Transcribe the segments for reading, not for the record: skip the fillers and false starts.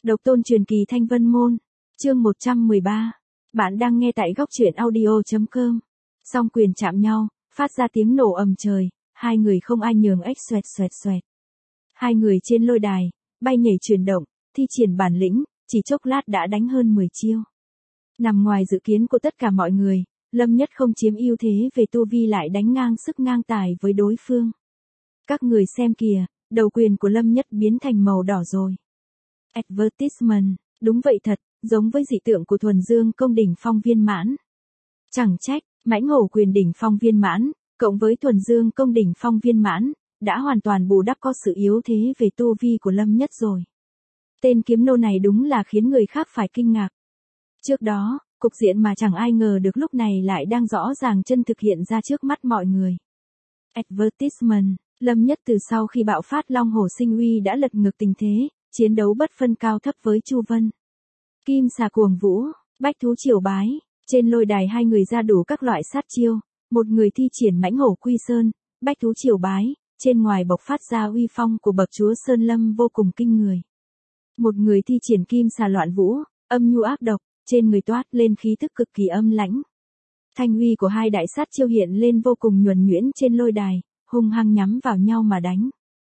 Độc tôn truyền kỳ Thanh Vân Môn. Chương 113. Bạn đang nghe tại góc truyện audio.com. Song quyền chạm nhau, phát ra tiếng nổ ầm trời, hai người không ai nhường ếch xoẹt xoẹt xoẹt. Hai người trên lôi đài, bay nhảy chuyển động, thi triển bản lĩnh, chỉ chốc lát đã đánh hơn 10 chiêu. Nằm ngoài dự kiến của tất cả mọi người, Lâm Nhất không chiếm ưu thế về tu vi lại đánh ngang sức ngang tài với đối phương. Các người xem kìa, đầu quyền của Lâm Nhất biến thành màu đỏ rồi. Advertisement, đúng vậy thật, giống với dị tượng của thuần dương công đỉnh phong viên mãn. Chẳng trách, mãnh hổ quyền đỉnh phong viên mãn, cộng với thuần dương công đỉnh phong viên mãn, đã hoàn toàn bù đắp có sự yếu thế về tu vi của Lâm Nhất rồi. Tên kiếm nô này đúng là khiến người khác phải kinh ngạc. Trước đó, cục diện mà chẳng ai ngờ được lúc này lại đang rõ ràng chân thực hiện ra trước mắt mọi người. Advertisement, Lâm Nhất từ sau khi bạo phát Long Hổ Sinh Uy đã lật ngược tình thế, chiến đấu bất phân cao thấp với Chu Vân. Kim xà cuồng vũ, bách thú triều bái, trên lôi đài hai người ra đủ các loại sát chiêu, một người thi triển mãnh hổ quy sơn, bách thú triều bái, trên ngoài bộc phát ra uy phong của bậc chúa Sơn Lâm vô cùng kinh người. Một người thi triển kim xà loạn vũ, âm nhu ác độc, trên người toát lên khí tức cực kỳ âm lãnh. Thanh uy của hai đại sát chiêu hiện lên vô cùng nhuần nhuyễn trên lôi đài, hung hăng nhắm vào nhau mà đánh.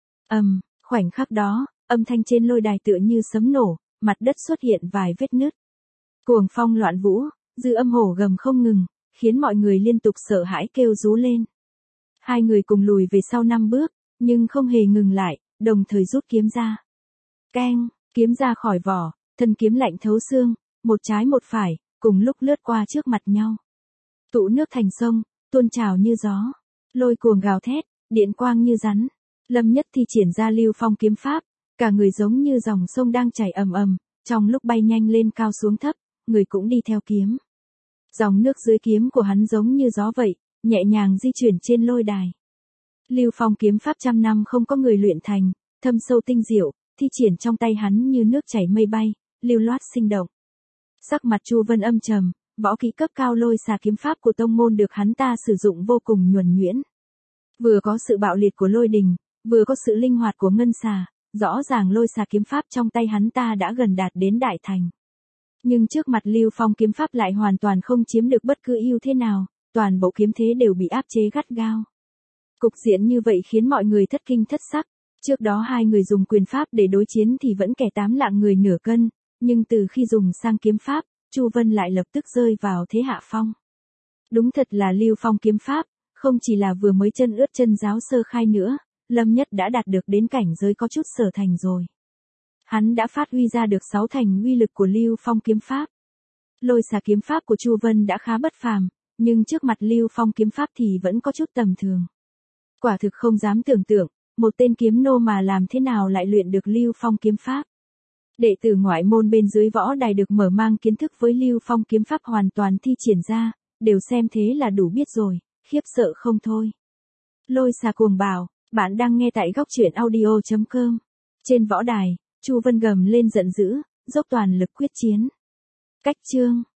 Khoảnh khắc đó, âm thanh trên lôi đài tựa như sấm nổ, mặt đất xuất hiện vài vết nứt. Cuồng phong loạn vũ, dư âm hổ gầm không ngừng, khiến mọi người liên tục sợ hãi kêu rú lên. Hai người cùng lùi về sau 5 bước, nhưng không hề ngừng lại, đồng thời rút kiếm ra. Keng, kiếm ra khỏi vỏ, thân kiếm lạnh thấu xương, một trái một phải, cùng lúc lướt qua trước mặt nhau. Tụ nước thành sông, tuôn trào như gió, lôi cuồng gào thét, điện quang như rắn. Lâm Nhất thi triển ra Lưu Phong kiếm pháp, cả người giống như dòng sông đang chảy ầm ầm, trong lúc bay nhanh lên cao xuống thấp, người cũng đi theo kiếm. Dòng nước dưới kiếm của hắn giống như gió vậy, nhẹ nhàng di chuyển trên lôi đài. Lưu Phong kiếm pháp trăm năm không có người luyện thành, thâm sâu tinh diệu, thi triển trong tay hắn như nước chảy mây bay, lưu loát sinh động. Sắc mặt Chu Vân âm trầm, võ kỹ cấp cao lôi xà kiếm pháp của tông môn được hắn ta sử dụng vô cùng nhuần nhuyễn. Vừa có sự bạo liệt của lôi đình, vừa có sự linh hoạt của ngân xà, rõ ràng lôi xà kiếm pháp trong tay hắn ta đã gần đạt đến đại thành. Nhưng trước mặt Lưu Phong kiếm pháp lại hoàn toàn không chiếm được bất cứ ưu thế nào, toàn bộ kiếm thế đều bị áp chế gắt gao. Cục diện như vậy khiến mọi người thất kinh thất sắc. Trước đó hai người dùng quyền pháp để đối chiến thì vẫn kẻ 8 lạng người nửa cân, nhưng từ khi dùng sang kiếm pháp, Chu Vân lại lập tức rơi vào thế hạ phong. Đúng thật là Lưu Phong kiếm pháp, không chỉ là vừa mới chân ướt chân giáo sơ khai nữa, Lâm Nhất đã đạt được đến cảnh giới có chút sở thành rồi. Hắn đã phát huy ra được 6 thành uy lực của Lưu Phong kiếm pháp. Lôi xà kiếm pháp của Chu Vân đã khá bất phàm, nhưng trước mặt Lưu Phong kiếm pháp thì vẫn có chút tầm thường. Quả thực không dám tưởng tượng, một tên kiếm nô mà làm thế nào lại luyện được Lưu Phong kiếm pháp. Đệ tử ngoại môn bên dưới võ đài được mở mang kiến thức với Lưu Phong kiếm pháp hoàn toàn thi triển ra, đều xem thế là đủ biết rồi, khiếp sợ không thôi. Lôi xà cuồng bảo, bạn đang nghe tại góc truyện audio.com. Trên võ đài, Chu Vân gầm lên giận dữ, dốc toàn lực quyết chiến. Cách chương